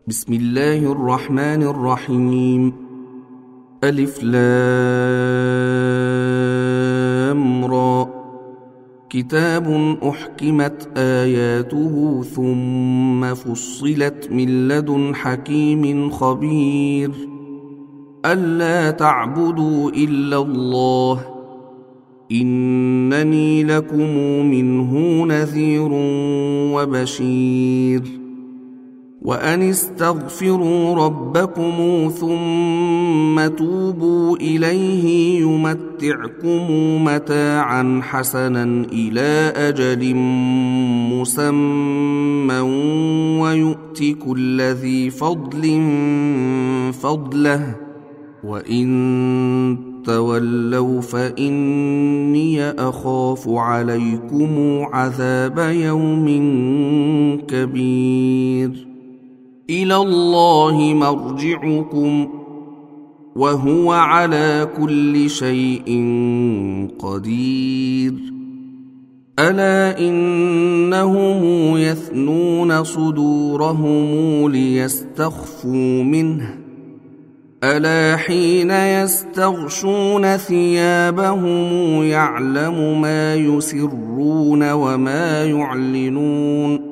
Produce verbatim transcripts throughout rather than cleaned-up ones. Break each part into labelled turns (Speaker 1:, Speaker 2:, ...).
Speaker 1: بسم الله الرحمن الرحيم. ألف لام را. كتاب أحكمت آياته ثم فصلت من لدن حكيم خبير. ألا تعبدوا إلا الله إنني لكم منه نذير وبشير. وأن استغفروا ربكم ثم توبوا إليه يمتعكم متاعا حسنا إلى أجل مسمى ويؤت كل ذي فضل فضله وإن تولوا فإني أخاف عليكم عذاب يوم كبير. إلى الله مرجعكم وهو على كل شيء قدير. ألا إنهم يثنون صدورهم ليستخفوا منه ألا حين يستغشون ثيابهم يعلم ما يسرون وما يعلنون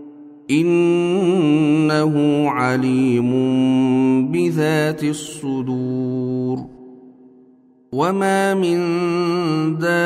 Speaker 1: إنه عليم بذات الصدور. وما من دابة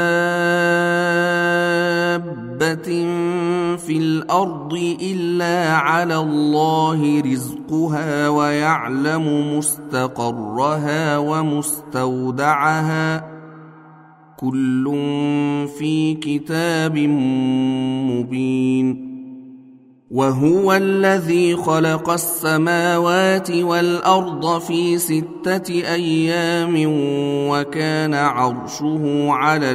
Speaker 1: في الأرض إلا على الله رزقها ويعلم مستقرها ومستودعها كل في كتاب مبين. وهو الذي خلق السماوات والأرض في ستة أيام وكان عرشه على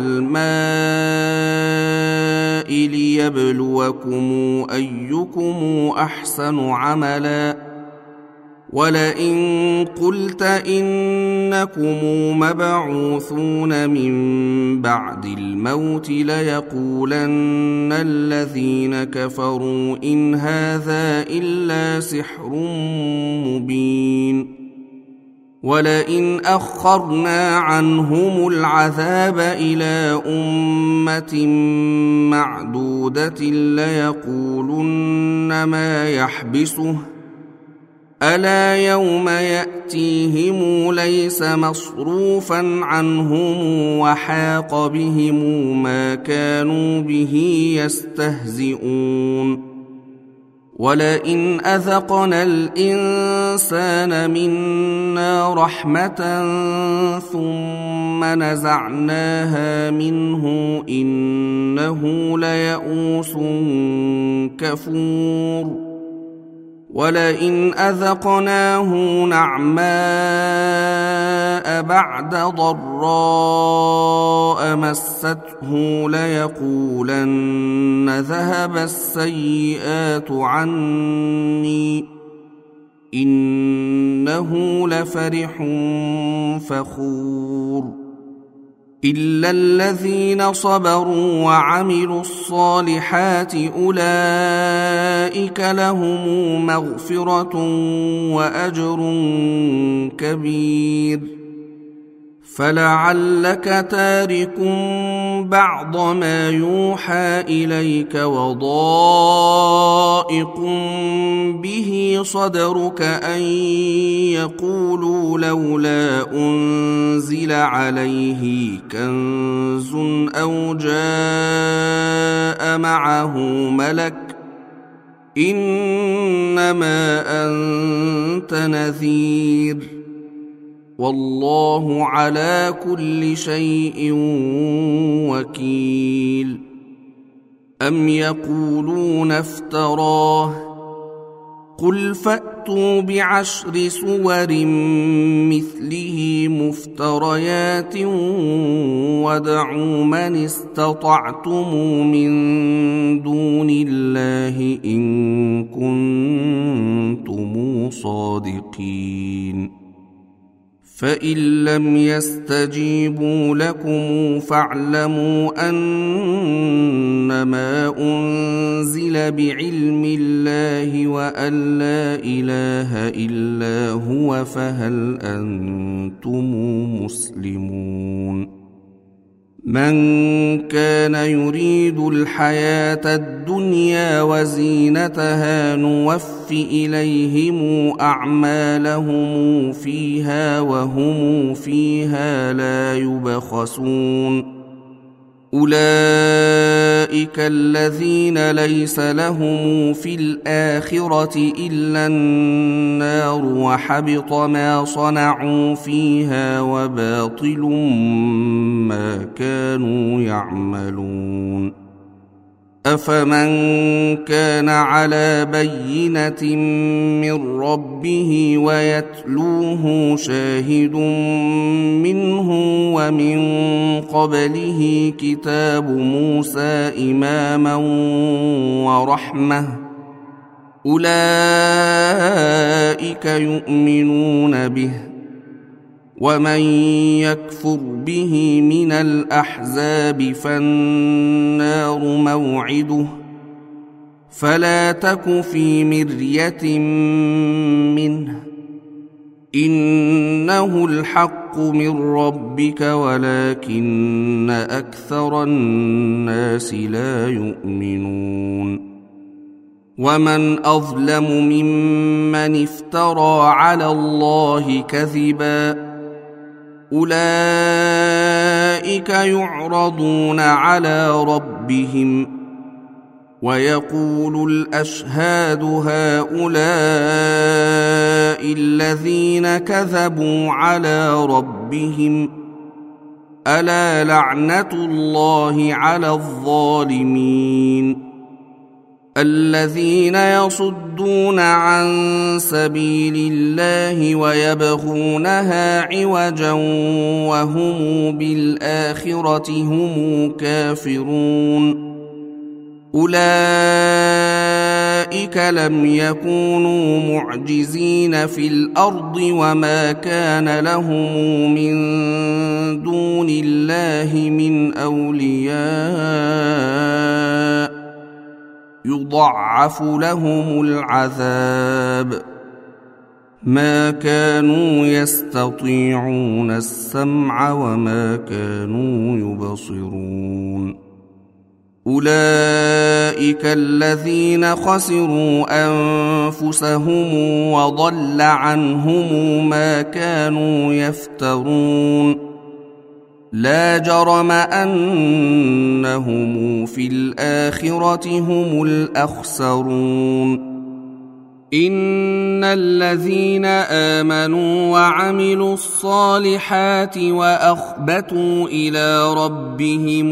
Speaker 1: الماء ليبلوكم أيكم أحسن عملا. ولئن قلت إنكم مبعوثون من بعد الموت ليقولن الذين كفروا إن هذا إلا سحر مبين. ولئن أخرنا عنهم العذاب إلى أمة معدودة ليقولن ما يحبسه ألا يوم يأتيهم ليس مصروفا عنهم وحاق بهم ما كانوا به يستهزئون. ولئن أذقنا الإنسان منا رحمة ثم نزعناها منه إنه ليئوس كفور. ولئن أذقناه نعماء بعد ضراء مسته ليقولن ذهب السيئات عني إنه لفرح فخور. إلا الذين صبروا وعملوا الصالحات أولئك لهم مغفرة وأجر كبير. فلعلك تارك بعض ما يوحى إليك وضائق به صدرك أن يقولوا لولا أنزل عليه كنز أو جاء معه ملك إنما أنت نذير والله على كل شيء وكيل. أم يقولون افتراه قل فأتوا بعشر سور مثله مفتريات وادعوا من استطعتم من دون الله إن كنتم صادقين. فإن لم يستجيبوا لكم فاعلموا أنما أنزل بعلم الله وأن لا إله إلا هو فهل أنتم مسلمون من كان يريد الحياة الدنيا وزينتها نوف إليهم أعمالهم فيها وهم فيها لا يبخسون أولئك الذين ليس لهم في الآخرة إلا النار وحبط ما صنعوا فيها وباطل ما كانوا يعملون أفمن كان على بينة من ربه ويتلوه شاهد منه ومن قبله كتاب موسى إماما ورحمة أولئك يؤمنون به ومن يكفر به من الأحزاب فالنار موعده فلا تك في مرية منه إنه الحق من ربك ولكن أكثر الناس لا يؤمنون ومن أظلم ممن افترى على الله كذبا أولئك يعرضون على ربهم ويقول الأشهاد هؤلاء الذين كذبوا على ربهم ألا لعنة الله على الظالمين الذين يصدون عن سبيل الله ويبغونها عوجا وهم بالآخرة هم كافرون أولئك لم يكونوا معجزين في الأرض وما كان لهم من دون الله من أولياء يضاعف لهم العذاب ما كانوا يستطيعون السمع وما كانوا يبصرون أولئك الذين خسروا أنفسهم وضل عنهم ما كانوا يفترون لا جرم أنهم في الآخرة هم الأخسرون إن الذين آمنوا وعملوا الصالحات وأخبتوا إلى ربهم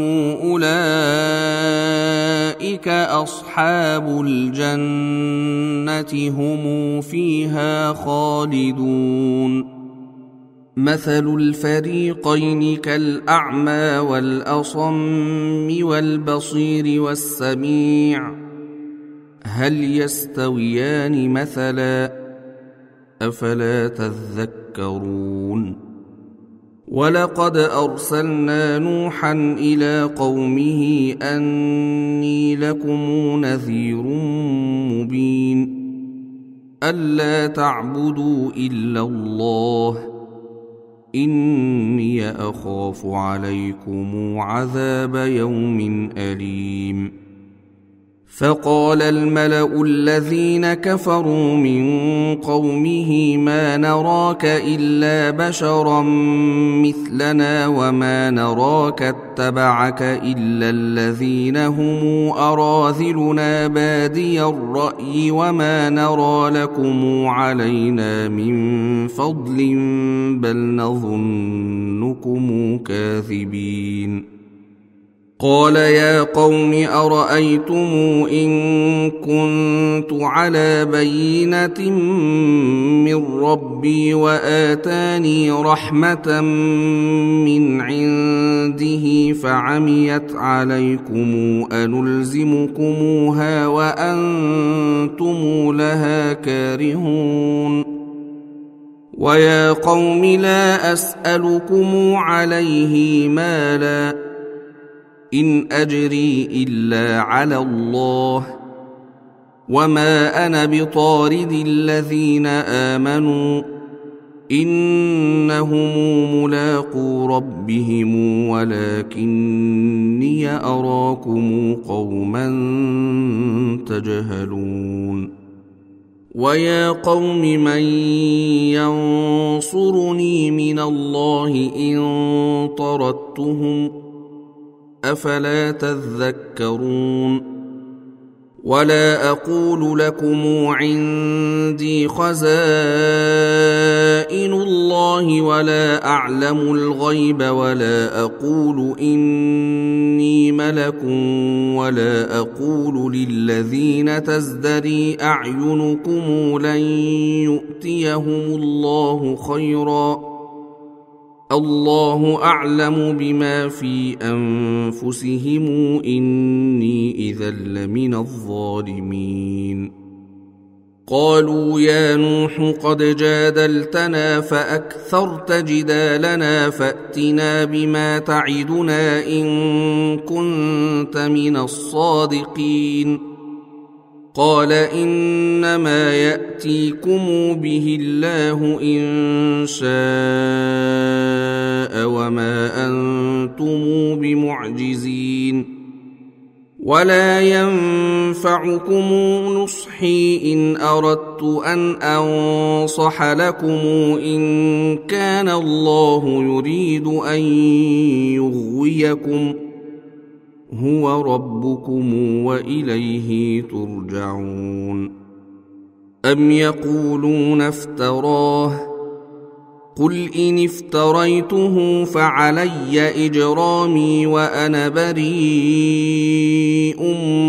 Speaker 1: أولئك أصحاب الجنة هم فيها خالدون مثل الفريقين كالأعمى والأصم والبصير والسميع هل يستويان مثلا أفلا تذكرون ولقد أرسلنا نوحا إلى قومه أني لكم نذير مبين ألا تعبدوا إلا الله إني أخاف عليكم عذاب يوم أليم فقال الملأ الذين كفروا من قومه ما نراك إلا بشرا مثلنا وما نراك اتبعك إلا الذين هم أراذلنا بادي الرأي وما نرى لكم علينا من فضل بل نظنكم كاذبين قال يا قوم أرأيتم إن كنت على بينة من ربي وآتاني رحمة من عنده فعميت عليكم أنلزمكموها وأنتم لها كارهون ويا قوم لا أسألكم عليه مالا إن أجري إلا على الله وما أنا بطارد الذين آمنوا إنهم ملاقو ربهم ولكني أراكم قوما تجهلون ويا قوم من ينصرني من الله إن طردتهم أفلا تذكرون ولا أقول لكم عندي خزائن الله ولا أعلم الغيب ولا أقول إني ملك ولا أقول للذين تزدري أعينكم لن يؤتيهم الله خيرا الله أعلم بما في أنفسهم إني إذا لمن الظالمين قالوا يا نوح قد جادلتنا فأكثرت جدالنا فأتنا بما تعدنا إن كنت من الصادقين قال إنما يأتيكم به الله إن شاء وما أنتم بمعجزين ولا ينفعكم نصحي إن أردت أن أنصح لكم إن كان الله يريد أن يغويكم هو ربكم وإليه ترجعون أم يقولون افتراه قل إن افتريته فعلي إجرامي وأنا بريء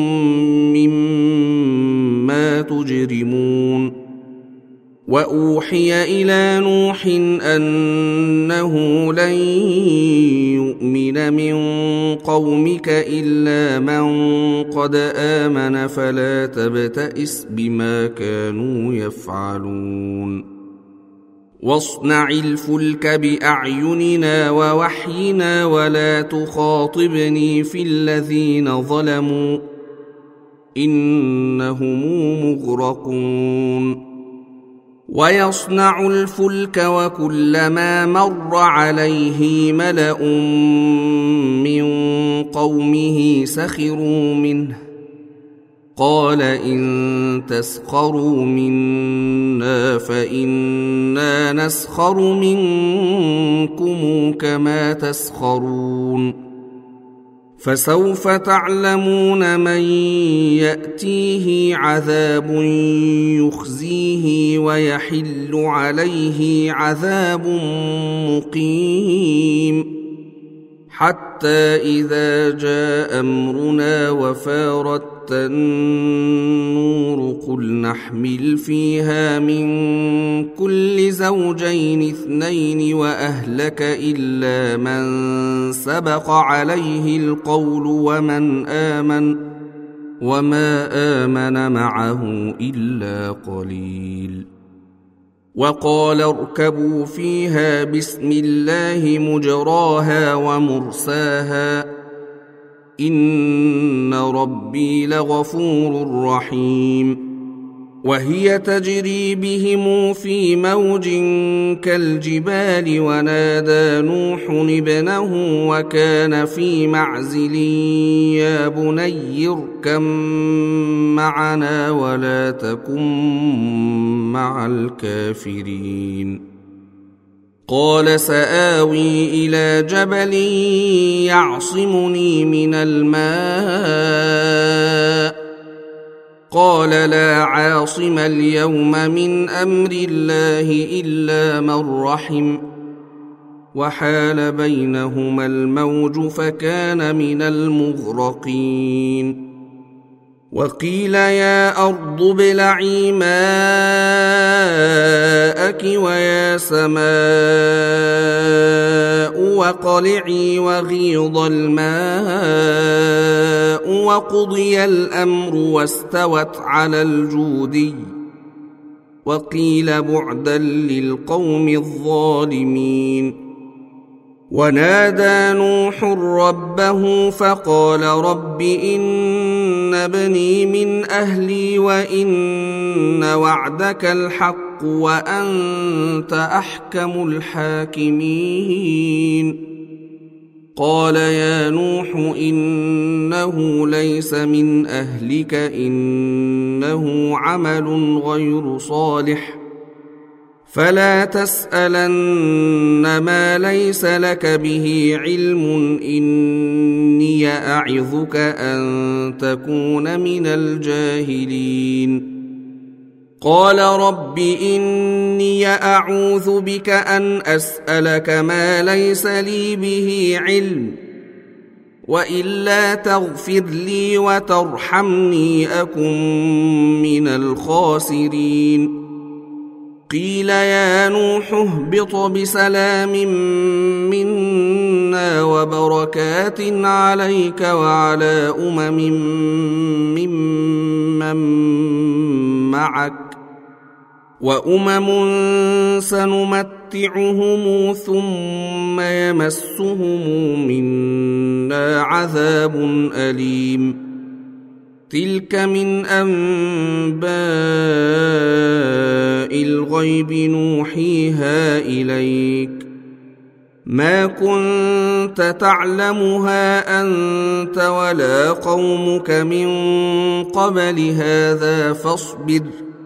Speaker 1: مما تجرمون وأوحي إلى نوح أنه لن يؤمن من قومك إلا من قد آمن فلا تبتئس بما كانوا يفعلون واصنع الفلك بأعيننا ووحينا ولا تخاطبني في الذين ظلموا إنهم مغرقون ويصنع الفلك وكلما مر عليه ملأ من قومه سخروا منه قال إن تسخروا منا فإنا نسخر منكم كما تسخرون فسوف تعلمون من يأتيه عذاب يخزيه ويحل عليه عذاب مقيم حتى إذا جاء أمرنا وفارت النور قل نحمل فيها من كل زوجين اثنين وأهلك إلا من سبق عليه القول ومن آمن وما آمن معه إلا قليل وقال اركبوا فيها بسم الله مجراها ومرساها إن ربي لغفور رحيم وهي تجري بهم في موج كالجبال ونادى نوح ابنه وكان في معزل يا بني اركب معنا ولا تكن مع الكافرين قال سآوي إلى جبل يعصمني من الماء قال لا عاصم اليوم من أمر الله إلا من رحم وحال بينهما الموج فكان من المغرقين وقيل يا أرض ابلعي ماءك ويا سماء وقلعي وغيض الماء وقضي الأمر واستوت على الجودي وقيل بعدا للقوم الظالمين. ونادى نوح ربه فقال رب إن ابني من أهلي وإن وعدك الحق وأنت أحكم الحاكمين. قال يا نوح إنه ليس من أهلك إنه عمل غير صالح فلا تسألن ما ليس لك به علم إني أعظك أن تكون من الجاهلين. قال رب إني أعوذ بك أن أسألك ما ليس لي به علم وإلا تغفر لي وترحمني أكن من الخاسرين. قيل يا نوح اهبط بسلام منا وبركات عليك وعلى أمم ممن معك وأمم سنمتعهم ثم يمسهم منا عذاب أليم. تلك من أنباء الغيب نوحيها إليك ما كنت تعلمها أنت ولا قومك من قبل هذا فاصبر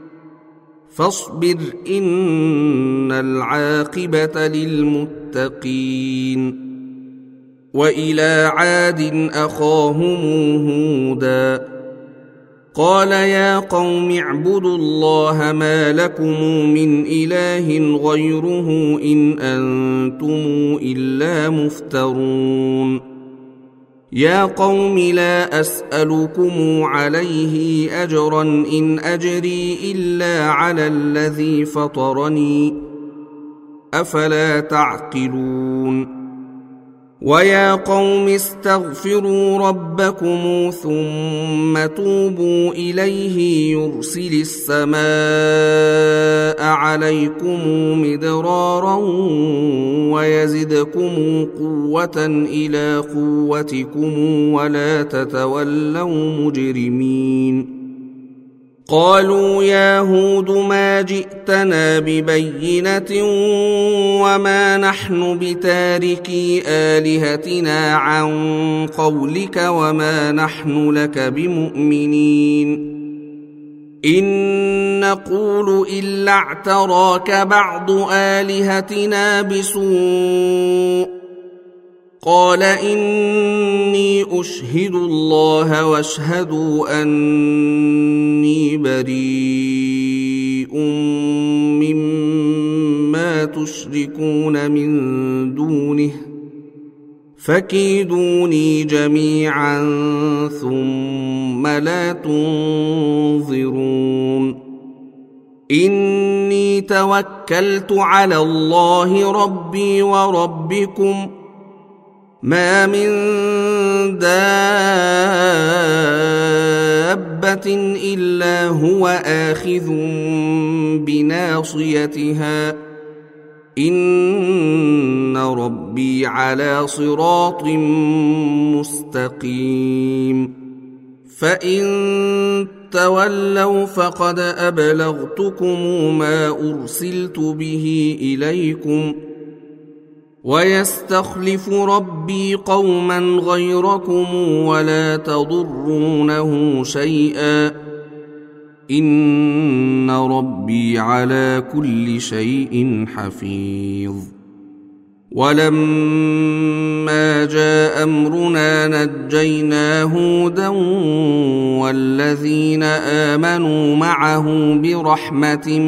Speaker 1: فاصبر إن العاقبة للمتقين. وإلى عاد أخاهم هودا قال يا قوم اعبدوا الله ما لكم من إله غيره إن أنتم إلا مفترون. يا قوم لا أسألكم عليه أجرا إن أجري إلا على الذي فطرني أفلا تعقلون. ويا قوم استغفروا ربكم ثم توبوا إليه يرسل السماء عليكم مدرارا ويزدكم قوة إلى قوتكم ولا تتولوا مجرمين. قالوا يا هود ما جئتنا ببينة وما نحن بتاركي آلهتنا عن قولك وما نحن لك بمؤمنين إن نقول إلا اعتراك بعض آلهتنا بسوء. قال إني أشهد الله واشهدوا أني بريء مما تشركون من دونه فكيدوني جميعا ثم لا تنظرون. إني توكلت على الله ربي وربكم ما من دابة إلا هو آخذ بناصيتها إن ربي على صراط مستقيم. فإن تولوا فقد أبلغتكم ما أرسلت به إليكم ويستخلف ربي قوما غيركم ولا تضرونه شيئا إن ربي على كل شيء حفيظ. ولما جاء أمرنا نجينا هودا والذين آمنوا معه برحمة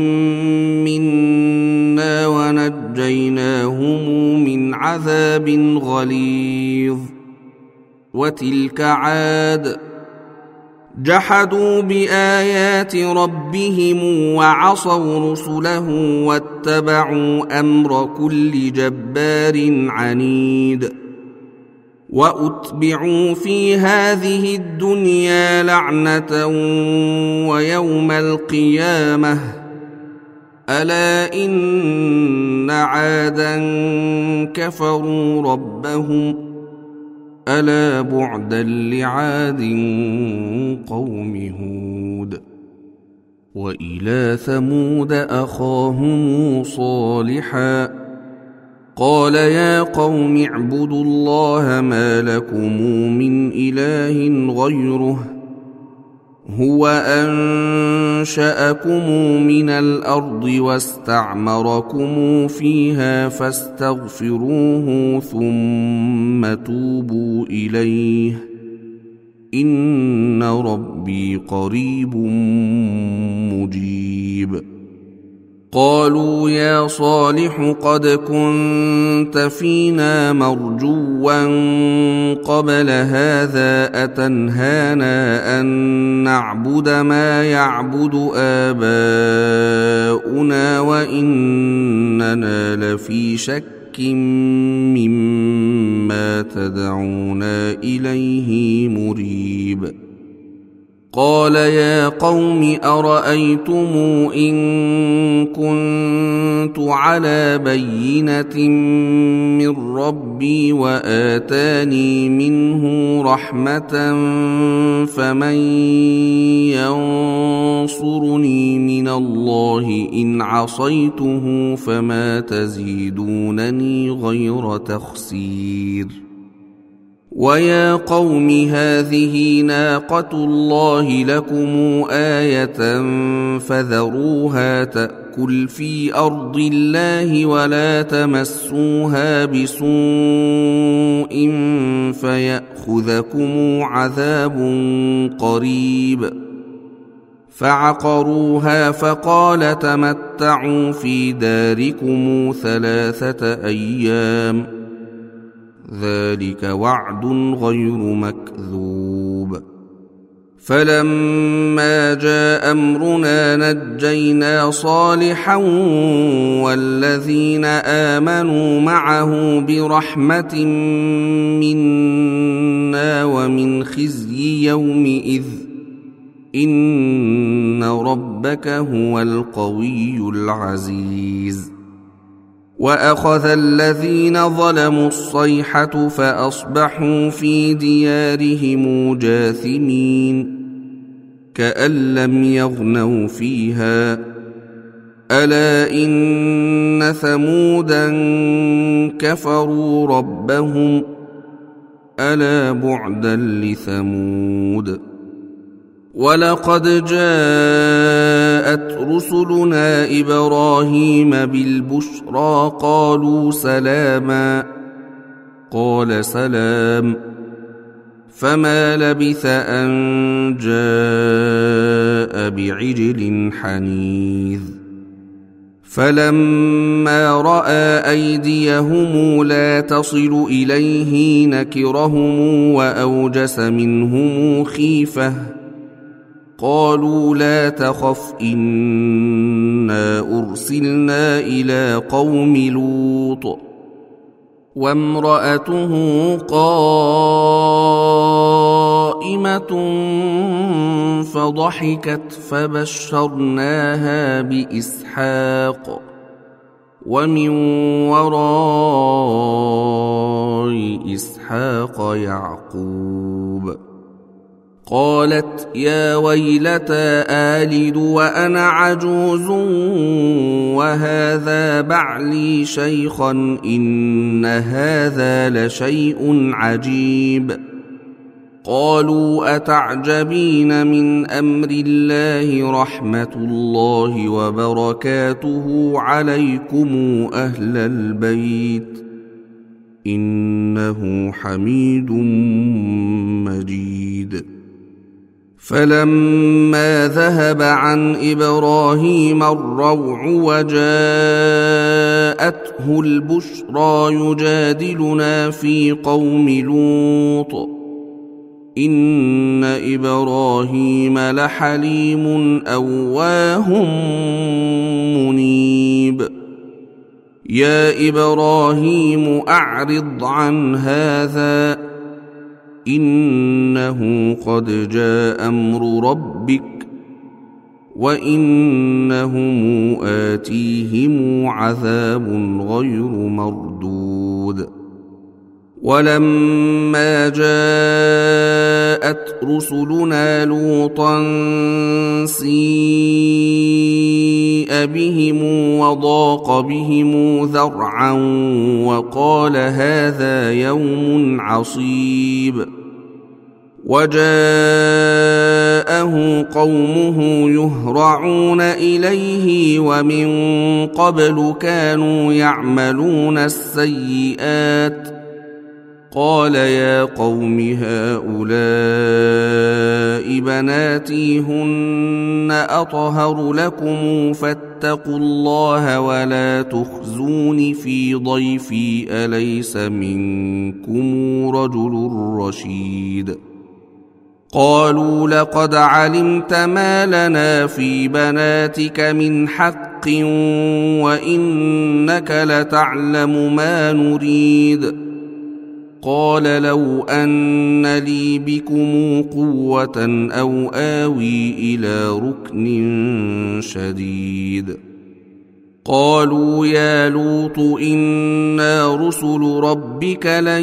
Speaker 1: منا ونجيناهم من عذاب غليظ. وتلك عاد جحدوا بآيات ربهم وعصوا رسله واتبعوا أمر كل جبار عنيد. وأتبعوا في هذه الدنيا لعنة ويوم القيامة ألا إن عادا كفروا ربهم ألا بعدا لعاد قوم هود وإلى ثمود أخاهم صالحا قال يا قوم اعبدوا الله ما لكم من إله غيره هو أنشأكم من الأرض واستعمركم فيها فاستغفروه ثم توبوا إليه إن ربي قريب مجيب قالوا يا صالح قد كنت فينا مرجوا قبل هذا أتنهانا أن نعبد ما يعبد آباؤنا وإننا لفي شك مما تدعونا إليه مريب قال يا قوم أرأيتم إن كنت على بينة من ربي وآتاني منه رحمة فمن ينصرني من الله إن عصيته فما تزيدونني غير تخسير ويا قوم هذه ناقة الله لكم آية فذروها تأكل في أرض الله ولا تمسوها بسوء فيأخذكم عذاب قريب فعقروها فقال تمتعوا في داركم ثلاثة أيام ذلك وعد غير مكذوب فلما جاء أمرنا نجينا صالحا والذين آمنوا معه برحمة منا ومن خزي يومئذ إن ربك هو القوي العزيز وأخذ الذين ظلموا الصيحة فأصبحوا في ديارهم جاثمين كأن لم يغنوا فيها ألا إن ثمودا كفروا ربهم ألا بعدا لثمود ولقد جاءت رسلنا إبراهيم بالبشرى قالوا سلاما قال سلام فما لبث أن جاء بعجل حنيذ فلما رأى أيديهم لا تصل إليه نكرهم وأوجس منهم خيفة قالوا لا تخف إنا أرسلنا إلى قوم لوط وامرأته قائمة فضحكت فبشرناها بإسحاق ومن وراء إسحاق يعقوب قالت يا ويلتى آلد وأنا عجوز وهذا بعلي شيخا إن هذا لشيء عجيب قالوا أتعجبين من أمر الله رحمة الله وبركاته عليكم أهل البيت إنه حميد مجيد فلما ذهب عن إبراهيم الروع وجاءته البشرى يجادلنا في قوم لوط إن إبراهيم لحليم أواه منيب يا إبراهيم أعرض عن هذا إنه قد جاء أمر ربك وإنهم آتيهم عذاب غير مردود ولما جاءت رسلنا لوطا سيء بهم وضاق بهم ذرعا وقال هذا يوم عصيب وجاءه قومه يهرعون إليه ومن قبل كانوا يعملون السيئات قال يا قوم هؤلاء بناتي هن أطهر لكم فاتقوا الله ولا تخزون في ضيفي أليس منكم رجل رشيد قالوا لقد علمت ما لنا في بناتك من حق وإنك لتعلم ما نريد قال لو أن لي بكم قوة أو آوي إلى ركن شديد قالوا يا لوط إنا رسل ربك لن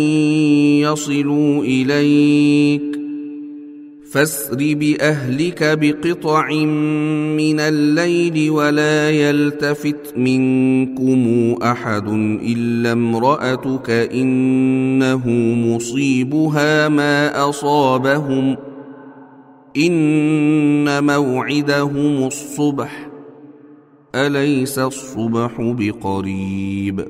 Speaker 1: يصلوا إليك فاسر بأهلك بقطع من الليل ولا يلتفت منكم أحد إلا امرأتك إنه مصيبها ما أصابهم إن موعدهم الصبح أليس الصبح بقريب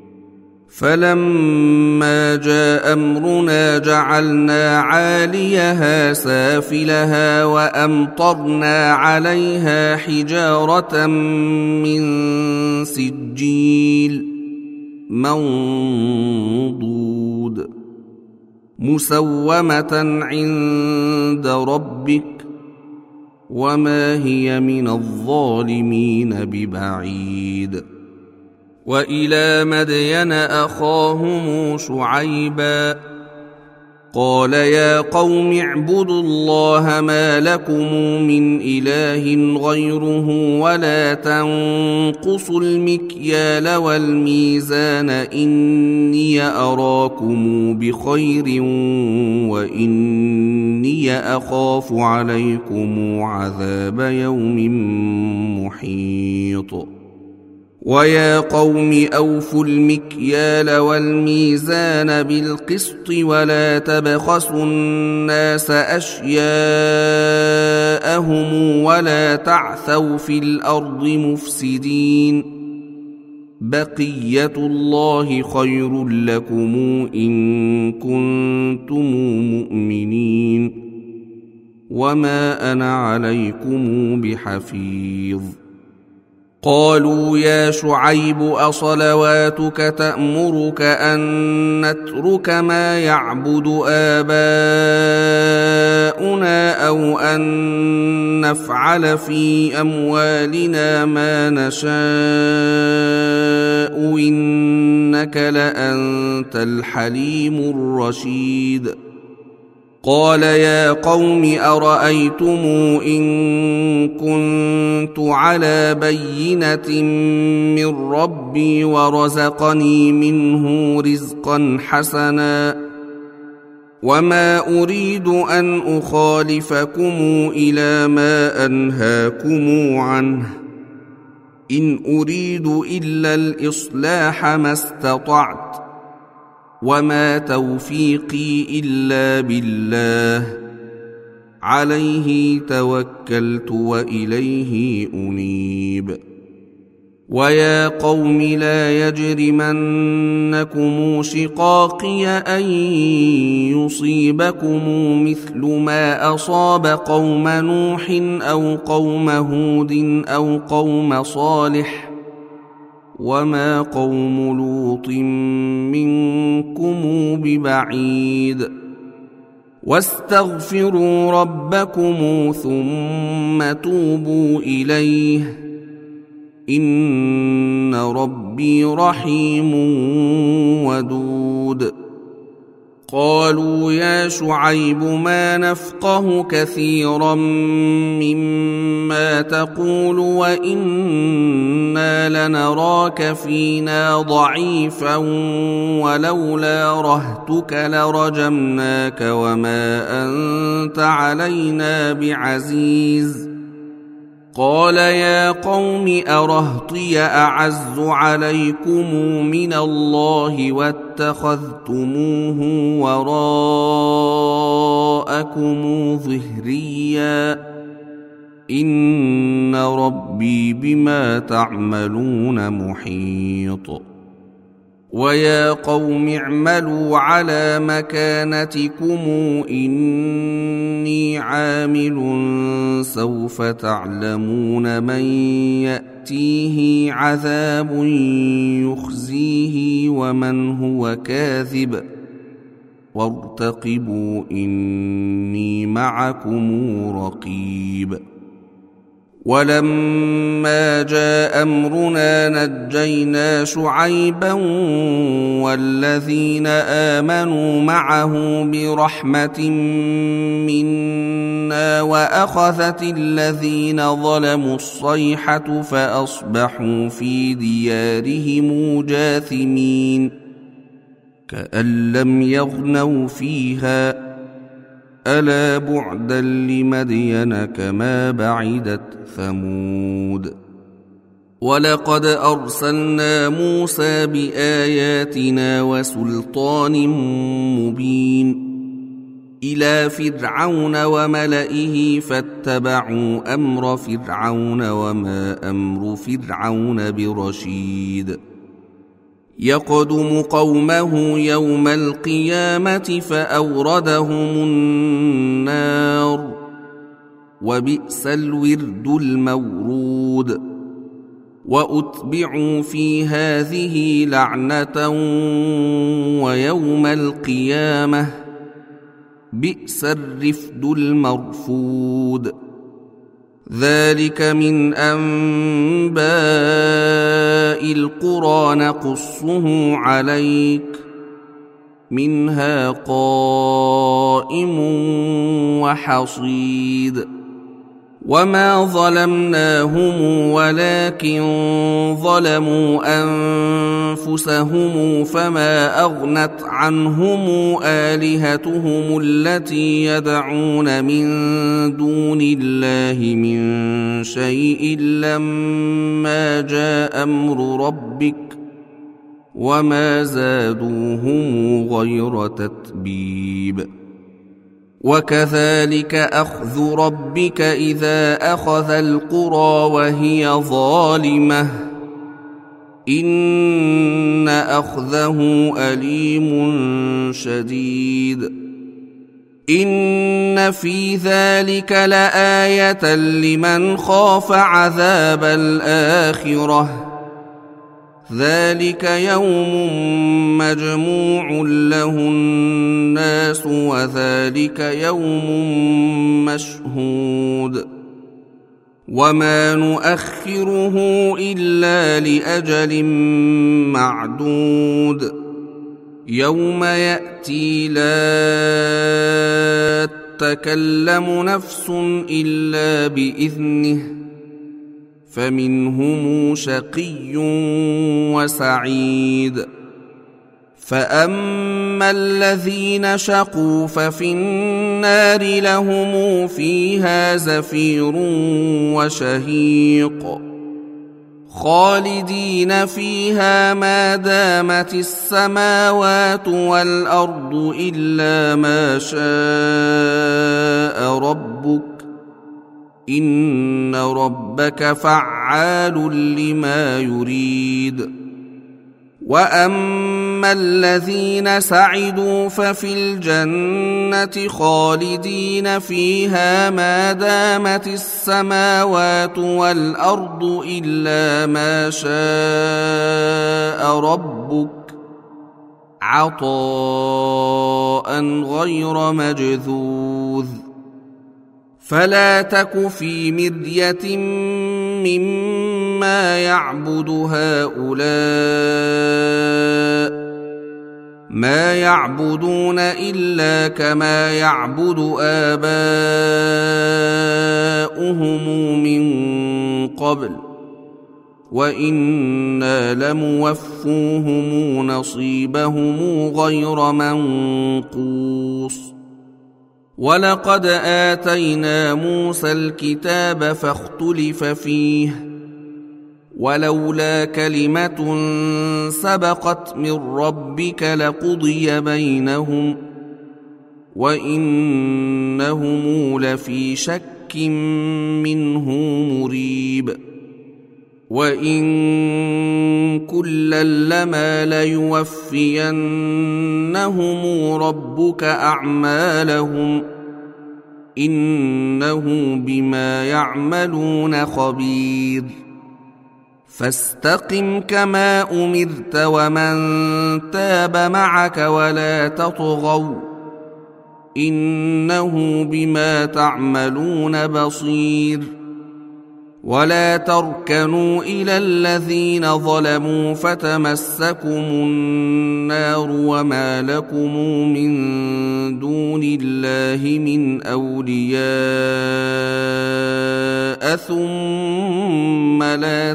Speaker 1: فلما جاء أمرنا جعلنا عاليها سافلها وأمطرنا عليها حجارة من سجيل منضود مسومة عند ربك وما هي من الظالمين ببعيد وإلى مدين أخاهم شعيبا قال يا قوم اعبدوا الله ما لكم من إله غيره ولا تنقصوا المكيال والميزان إني أراكم بخير وإني أخاف عليكم عذاب يوم محيط ويا قوم أوفوا المكيال والميزان بالقسط ولا تبخسوا الناس أشياءهم ولا تعثوا في الأرض مفسدين بقية الله خير لكم إن كنتم مؤمنين وما أنا عليكم بحفيظ قالوا يا شعيب أصلواتك تأمرك أن نترك ما يعبد آباؤنا أو أن نفعل في أموالنا ما نشاء إنك لأنت الحليم الرشيد قال يا قوم أرأيتم إن كنت على بينة من ربي ورزقني منه رزقا حسنا وما أريد أن أخالفكم إلى ما أنهاكم عنه إن أريد إلا الإصلاح ما استطعت وما توفيقي إلا بالله عليه توكلت وإليه أنيب ويا قوم لا يجرمنكم شقاقي أن يصيبكم مثل ما أصاب قوم نوح أو قوم هود أو قوم صالح وما قوم لوط منكم ببعيد واستغفروا ربكم ثم توبوا إليه إن ربي رحيم ودود قالوا يا شعيب ما نفقه كثيرا مما تقول وإنا لنراك فينا ضعيفا ولولا رهتك لرجمناك وما أنت علينا بعزيز قال يا قوم أرهطي أعز عليكم من الله واتخذتموه وراءكم ظهريا إن ربي بما تعملون محيط ويا قوم اعملوا على مكانتكم إني عامل سوف تعلمون من يأتيه عذاب يخزيه ومن هو كاذب وارتقبوا إني معكم رقيب ولما جاء أمرنا نجينا شعيبا والذين آمنوا معه برحمة منا وأخذت الذين ظلموا الصيحة فأصبحوا في ديارهم جاثمين كأن لم يغنوا فيها ألا بعدا لمدين كما بعدت ثمود ولقد أرسلنا موسى بآياتنا وسلطان مبين إلى فرعون وملئه فاتبعوا أمر فرعون وما أمر فرعون برشيد يقدم قومه يوم القيامة فأوردهم النار وبئس الورد المورود وأتبعوا في هذه لعنة ويوم القيامة بئس الرفد المرفود ذلك من أنباء القرى نقصه عليك منها قائم وحصيد وما ظلمناهم ولكن ظلموا أنفسهم فما أغنت عنهم آلهتهم التي يدعون من دون الله من شيء لما جاء أمر ربك وما زادوهم غير تتبيب وكذلك أخذ ربك إذا أخذ القرى وهي ظالمة إن أخذه أليم شديد إن في ذلك لآية لمن خاف عذاب الآخرة ذلك يوم مجموع له الناس وذلك يوم مشهود وما نؤخره إلا لأجل معدود يوم يأتي لا تكلم نفس إلا بإذنه فمنهم شقي وسعيد فأما الذين شقوا ففي النار لهم فيها زفير وشهيق خالدين فيها ما دامت السماوات والأرض إلا ما شاء ربك إن ربك فعال لما يريد وأما الذين سعدوا ففي الجنة خالدين فيها ما دامت السماوات والأرض إلا ما شاء ربك عطاء غير مجذوذ فلا تك في مرية مما يعبد هؤلاء ما يعبدون إلا كما يعبد آباؤهم من قبل وإنا لموفوهم نصيبهم غير منقوص ولقد آتينا موسى الكتاب فاختلف فيه ولولا كلمة سبقت من ربك لقضي بينهم وإنهم لفي شك منه مريب وإن كلا لما ليوفينهم ربك أعمالهم إنه بما يعملون خبير فاستقم كما أمرت ومن تاب معك ولا تطغوا إنه بما تعملون بصير ولا تركنوا إلى الذين ظلموا فتمسكم النار وما لكم من دون الله من أولياء ثم لا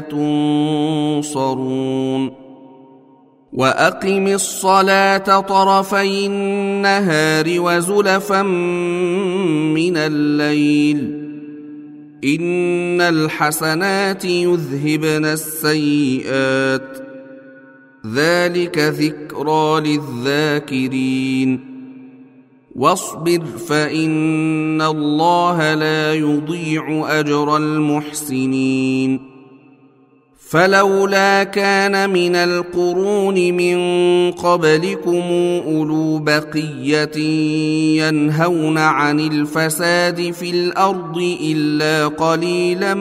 Speaker 1: تنصرون وأقم الصلاة طرفي النهار وزلفا من الليل إن الحسنات يذهبن السيئات ذلك ذكرى للذاكرين واصبر فإن الله لا يضيع أجر المحسنين فلولا كان من القرون من قبلكم أولو بقية ينهون عن الفساد في الأرض إلا قليلا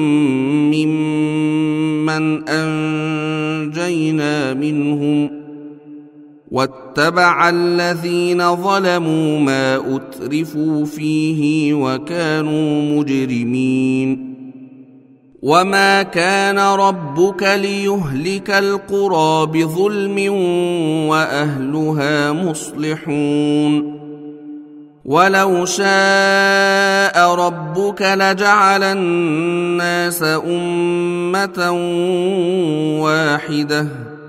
Speaker 1: ممن أنجينا منهم واتبع الذين ظلموا ما أترفوا فيه وكانوا مجرمين وما كان ربك ليهلك القرى بظلم وأهلها مصلحون ولو شاء ربك لجعل الناس أمة واحدة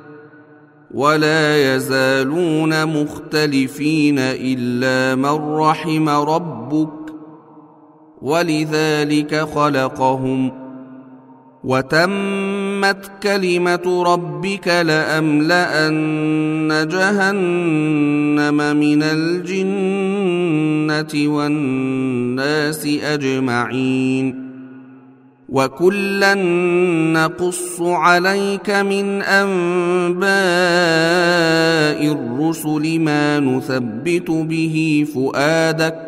Speaker 1: ولا يزالون مختلفين إلا من رحم ربك ولذلك خلقهم وتمت كلمة ربك لأملأن جهنم من الجنة والناس أجمعين وكلا نقص عليك من أنباء الرسل ما نثبت به فؤادك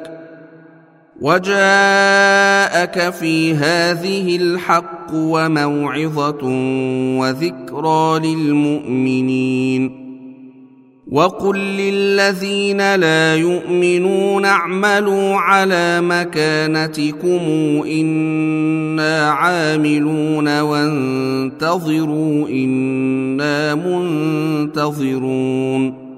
Speaker 1: وجاءك في هذه الحق وموعظة وذكرى للمؤمنين وقل للذين لا يؤمنون اعملوا على مكانتكم إنا عاملون وانتظروا إنا منتظرون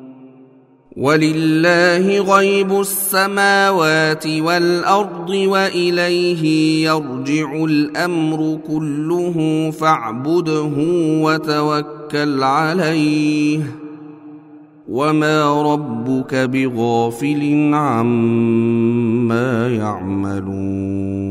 Speaker 1: ولله غيب السماوات والأرض وإليه يرجع الأمر كله فاعبده وتوكل عليه وما ربك بغافل عما يعملون